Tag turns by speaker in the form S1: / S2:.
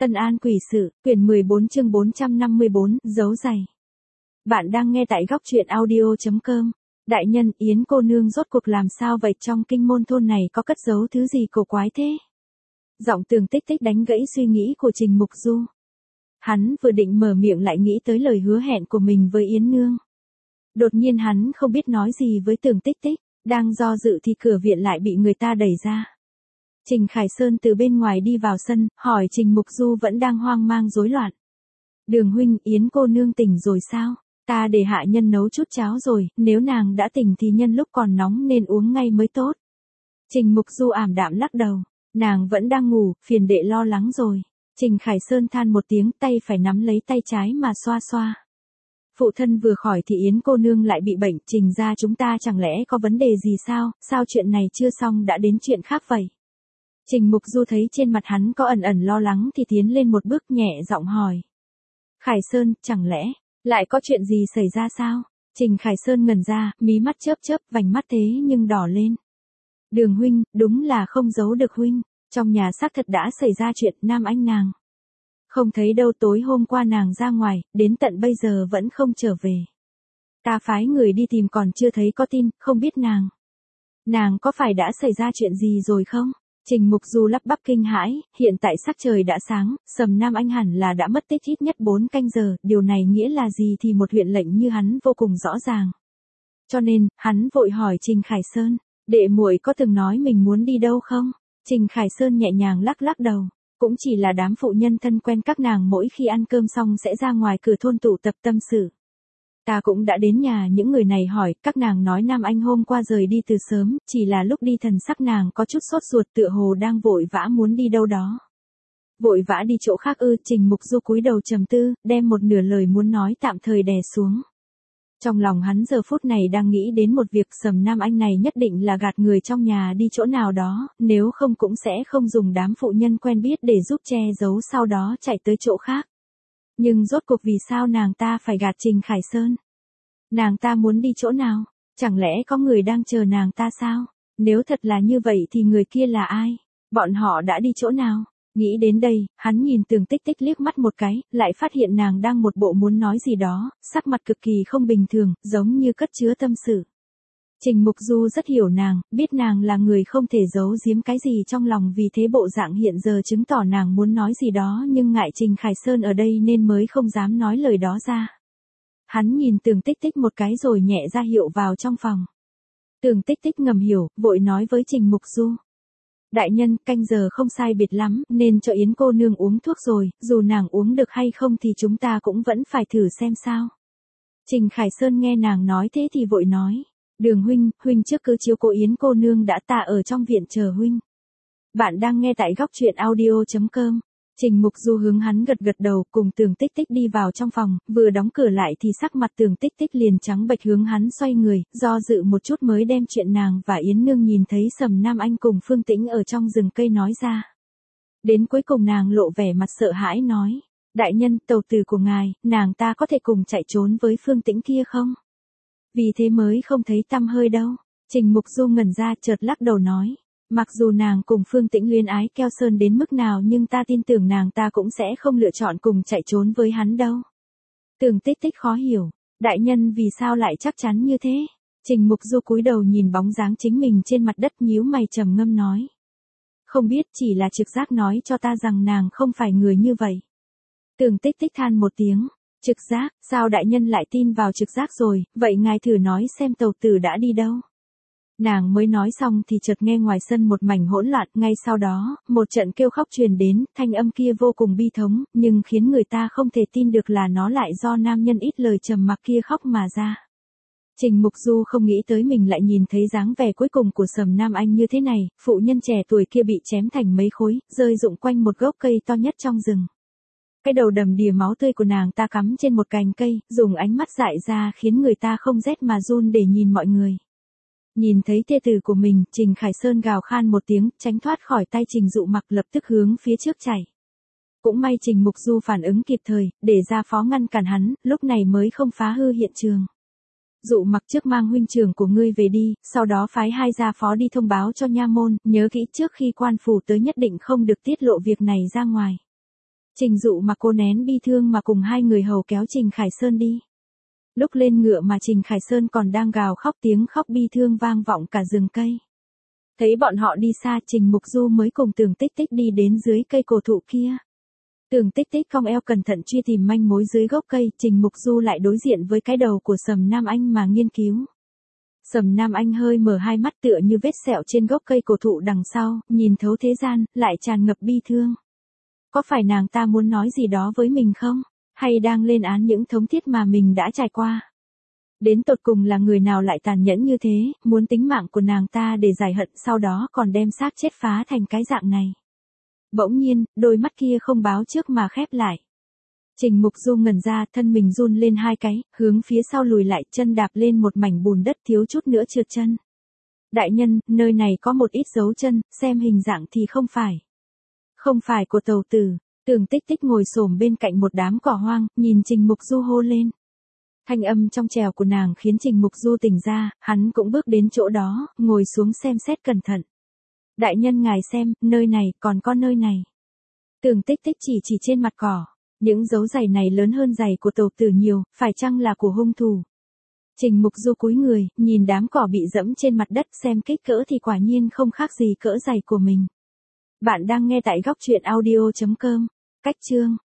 S1: Tân An quỷ sự, quyển 14 chương 454, dấu giày. Bạn đang nghe tại góc truyện audio.com. Đại nhân, Yến cô nương rốt cuộc làm sao vậy, trong kinh môn thôn này có cất giấu thứ gì cổ quái thế? Giọng Tường Tích Tích đánh gãy suy nghĩ của Trình Mục Du. Hắn vừa định mở miệng lại nghĩ tới lời hứa hẹn của mình với Yến nương. Đột nhiên hắn không biết nói gì với Tường Tích Tích, đang do dự thì cửa viện lại bị người ta đẩy ra. Trình Khải Sơn từ bên ngoài đi vào sân, hỏi Trình Mục Du vẫn đang hoang mang rối loạn. Đường huynh, Yến cô nương tỉnh rồi sao? Ta để hạ nhân nấu chút cháo rồi, nếu nàng đã tỉnh thì nhân lúc còn nóng nên uống ngay mới tốt. Trình Mục Du ảm đạm lắc đầu, nàng vẫn đang ngủ, phiền đệ lo lắng rồi. Trình Khải Sơn than một tiếng, tay phải nắm lấy tay trái mà xoa xoa. Phụ thân vừa khỏi thì Yến cô nương lại bị bệnh, Trình gia chúng ta chẳng lẽ có vấn đề gì sao, sao chuyện này chưa xong đã đến chuyện khác vậy? Trình Mục Du thấy trên mặt hắn có ẩn ẩn lo lắng thì tiến lên một bước nhẹ giọng hỏi. Khải Sơn, chẳng lẽ, lại có chuyện gì xảy ra sao? Trình Khải Sơn ngẩn ra, mí mắt chớp chớp, vành mắt thế nhưng đỏ lên. Đường huynh, đúng là không giấu được huynh, trong nhà xác thật đã xảy ra chuyện, Nam Anh nàng. Không thấy đâu, tối hôm qua nàng ra ngoài, đến tận bây giờ vẫn không trở về. Ta phái người đi tìm còn chưa thấy có tin, không biết nàng có phải đã xảy ra chuyện gì rồi không? Trình Mục Du lắp bắp kinh hãi, hiện tại sắc trời đã sáng, Sầm Nam Anh hẳn là đã mất tích ít nhất 4 canh giờ, điều này nghĩa là gì thì một huyện lệnh như hắn vô cùng rõ ràng. Cho nên, hắn vội hỏi Trình Khải Sơn, đệ muội có từng nói mình muốn đi đâu không? Trình Khải Sơn nhẹ nhàng lắc lắc đầu, cũng chỉ là đám phụ nhân thân quen các nàng mỗi khi ăn cơm xong sẽ ra ngoài cửa thôn tụ tập tâm sự. Ta cũng đã đến nhà những người này hỏi, các nàng nói Nam Anh hôm qua rời đi từ sớm, chỉ là lúc đi thần sắc nàng có chút sốt ruột, tựa hồ đang vội vã muốn đi đâu đó. Vội vã đi chỗ khác ư? Trình Mục Du cúi đầu trầm tư, đem một nửa lời muốn nói tạm thời đè xuống. Trong lòng hắn giờ phút này đang nghĩ đến một việc, Sầm Nam Anh này nhất định là gạt người trong nhà đi chỗ nào đó, nếu không cũng sẽ không dùng đám phụ nhân quen biết để giúp che giấu sau đó chạy tới chỗ khác. Nhưng rốt cuộc vì sao nàng ta phải gạt Trình Khải Sơn? Nàng ta muốn đi chỗ nào? Chẳng lẽ có người đang chờ nàng ta sao? Nếu thật là như vậy thì người kia là ai? Bọn họ đã đi chỗ nào? Nghĩ đến đây, hắn nhìn Tường Tích Tích liếc mắt một cái, lại phát hiện nàng đang một bộ muốn nói gì đó, sắc mặt cực kỳ không bình thường, giống như cất chứa tâm sự. Trình Mục Du rất hiểu nàng, biết nàng là người không thể giấu giếm cái gì trong lòng, vì thế bộ dạng hiện giờ chứng tỏ nàng muốn nói gì đó nhưng ngại Trình Khải Sơn ở đây nên mới không dám nói lời đó ra. Hắn nhìn Tường Tích Tích một cái rồi nhẹ ra hiệu vào trong phòng. Tường Tích Tích ngầm hiểu, vội nói với Trình Mục Du. Đại nhân, canh giờ không sai biệt lắm, nên cho Yến cô nương uống thuốc rồi, dù nàng uống được hay không thì chúng ta cũng vẫn phải thử xem sao. Trình Khải Sơn nghe nàng nói thế thì vội nói. Đường huynh, huynh trước cứ chiếu cố Yến cô nương đã, ta ở trong viện chờ huynh. Bạn đang nghe tại góc truyện audio.com. Trình Mục Du hướng hắn gật gật đầu, cùng Tường Tích Tích đi vào trong phòng, vừa đóng cửa lại thì sắc mặt Tường Tích Tích liền trắng bệch, hướng hắn xoay người, do dự một chút mới đem chuyện nàng và Yến nương nhìn thấy Sầm Nam Anh cùng Phương Tĩnh ở trong rừng cây nói ra. Đến cuối cùng nàng lộ vẻ mặt sợ hãi nói, đại nhân, tàu tử của ngài, nàng ta có thể cùng chạy trốn với Phương Tĩnh kia không? Vì thế mới không thấy tăm hơi đâu. Trình Mục Du ngẩn ra, chợt lắc đầu nói. Mặc dù nàng cùng Phương Tĩnh luyến ái keo sơn đến mức nào nhưng ta tin tưởng nàng ta cũng sẽ không lựa chọn cùng chạy trốn với hắn đâu. Tường Tích Tích khó hiểu. Đại nhân vì sao lại chắc chắn như thế? Trình Mục Du cúi đầu nhìn bóng dáng chính mình trên mặt đất, nhíu mày trầm ngâm nói. Không biết, chỉ là trực giác nói cho ta rằng nàng không phải người như vậy. Tường Tích Tích than một tiếng. Trực giác, sao đại nhân lại tin vào trực giác rồi, vậy ngài thử nói xem tàu tử đã đi đâu. Nàng mới nói xong thì chợt nghe ngoài sân một mảnh hỗn loạn, ngay sau đó, một trận kêu khóc truyền đến, thanh âm kia vô cùng bi thống, nhưng khiến người ta không thể tin được là nó lại do nam nhân ít lời trầm mặc kia khóc mà ra. Trình Mục Du không nghĩ tới mình lại nhìn thấy dáng vẻ cuối cùng của Sầm Nam Anh như thế này, phụ nhân trẻ tuổi kia bị chém thành mấy khối, rơi rụng quanh một gốc cây to nhất trong rừng. Cái đầu đầm đìa máu tươi của nàng ta cắm trên một cành cây, dùng ánh mắt dại ra khiến người ta không rét mà run để nhìn mọi người. Nhìn thấy thê tử của mình, Trình Khải Sơn gào khan một tiếng, tránh thoát khỏi tay Trình Dụ Mặc, lập tức hướng phía trước chạy. Cũng may Trình Mục Du phản ứng kịp thời, để ra phó ngăn cản hắn, lúc này mới không phá hư hiện trường. Dụ Mặc, trước mang huynh trưởng của ngươi về đi, sau đó phái 2 gia phó đi thông báo cho nha môn, nhớ kỹ trước khi quan phủ tới nhất định không được tiết lộ việc này ra ngoài. Trình Dụ mà cô nén bi thương mà cùng hai người hầu kéo Trình Khải Sơn đi. Lúc lên ngựa mà Trình Khải Sơn còn đang gào khóc, tiếng khóc bi thương vang vọng cả rừng cây. Thấy bọn họ đi xa, Trình Mục Du mới cùng Tưởng Tích Tích đi đến dưới cây cổ thụ kia. Tưởng Tích Tích cong eo cẩn thận truy tìm manh mối dưới gốc cây, Trình Mục Du lại đối diện với cái đầu của Sầm Nam Anh mà nghiên cứu. Sầm Nam Anh hơi mở hai mắt tựa như vết sẹo trên gốc cây cổ thụ đằng sau, nhìn thấu thế gian, lại tràn ngập bi thương. Có phải nàng ta muốn nói gì đó với mình không? Hay đang lên án những thống thiết mà mình đã trải qua? Đến tột cùng là người nào lại tàn nhẫn như thế, muốn tính mạng của nàng ta để giải hận, sau đó còn đem xác chết phá thành cái dạng này. Bỗng nhiên, đôi mắt kia không báo trước mà khép lại. Trình Mục Du ngẩn ra, thân mình run lên hai cái, hướng phía sau lùi lại, chân đạp lên một mảnh bùn đất, thiếu chút nữa trượt chân. Đại nhân, nơi này có một ít dấu chân, xem hình dạng thì không phải. Không phải của tàu tử. Tưởng Tích Tích ngồi xổm bên cạnh một đám cỏ hoang, nhìn Trình Mục Du hô lên. Thanh âm trong trẻo của nàng khiến Trình Mục Du tỉnh ra, hắn cũng bước đến chỗ đó, ngồi xuống xem xét cẩn thận. Đại nhân ngài xem, nơi này, còn có nơi này. Tưởng Tích Tích chỉ trên mặt cỏ. Những dấu giày này lớn hơn giày của tàu tử nhiều, phải chăng là của hung thủ? Trình Mục Du cúi người, nhìn đám cỏ bị dẫm trên mặt đất, xem kích cỡ thì quả nhiên không khác gì cỡ giày của mình. Bạn đang nghe tại góc truyện audio.com. Cách chương